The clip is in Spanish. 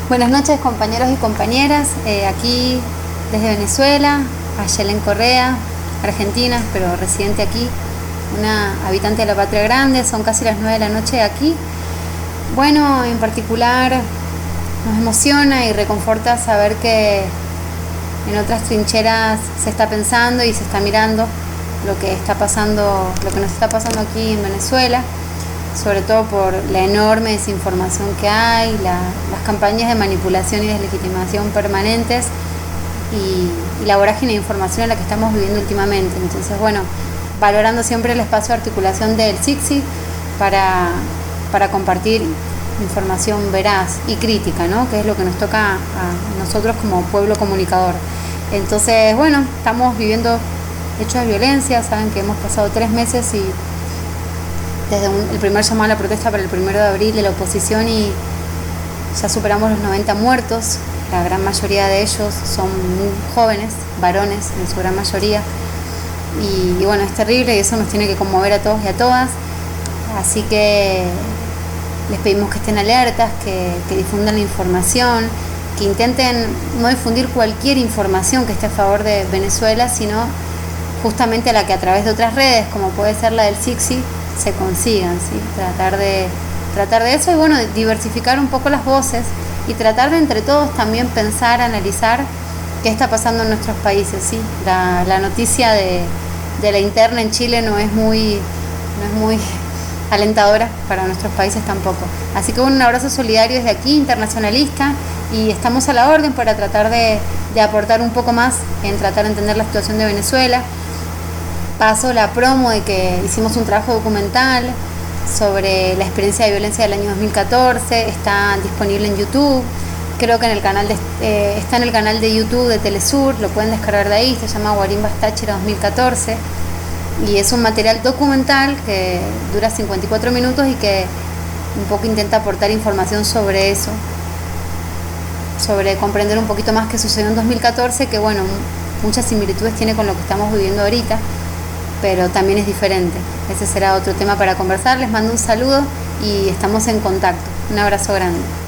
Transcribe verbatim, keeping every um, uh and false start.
Buenas noches, compañeros y compañeras, eh, aquí desde Venezuela, Ayelen Correa, argentina, pero residente aquí, una habitante de la Patria Grande. Son casi las nueve de la noche aquí. Bueno, en particular nos emociona y reconforta saber que en otras trincheras se está pensando y se está mirando lo que está pasando, lo que nos está pasando aquí en Venezuela, sobre todo por la enorme desinformación que hay, la, las campañas de manipulación y deslegitimación permanentes y, y la vorágine de información en la que estamos viviendo últimamente. Entonces, bueno, valorando siempre el espacio de articulación del S I C S I para, para compartir información veraz y crítica, ¿no? Que es lo que nos toca a nosotros como pueblo comunicador. Entonces, bueno, estamos viviendo hechos de violencia. Saben que hemos pasado tres meses y desde un, el primer llamado a la protesta para el primero de abril de la oposición, y ya superamos los noventa muertos. La gran mayoría de ellos son muy jóvenes, varones en su gran mayoría, y, y bueno, es terrible y eso nos tiene que conmover a todos y a todas. Así que les pedimos que estén alertas, que, que difundan la información, que intenten no difundir cualquier información que esté a favor de Venezuela, sino justamente la que a través de otras redes, como puede ser la del S I C S I, se consigan, ¿sí? Tratar de, tratar de eso y bueno, diversificar un poco las voces y tratar de entre todos también pensar, analizar qué está pasando en nuestros países, ¿sí? La, la noticia de, de la interna en Chile no es muy, no es muy alentadora para nuestros países tampoco. Así que un abrazo solidario desde aquí, internacionalista, y estamos a la orden para tratar de, de aportar un poco más en tratar de entender la situación de Venezuela. Paso la promo de que hicimos un trabajo documental sobre la experiencia de violencia del año dos mil catorce, está disponible en YouTube, creo que en el canal de, eh, está en el canal de YouTube de Telesur, lo pueden descargar de ahí, se llama Guarimbas Táchira dos mil catorce, y es un material documental que dura cincuenta y cuatro minutos y que un poco intenta aportar información sobre eso, sobre comprender un poquito más qué sucedió en dos mil catorce, que bueno, muchas similitudes tiene con lo que estamos viviendo ahorita, pero también es diferente. Ese será otro tema para conversar. Les mando un saludo y estamos en contacto. Un abrazo grande.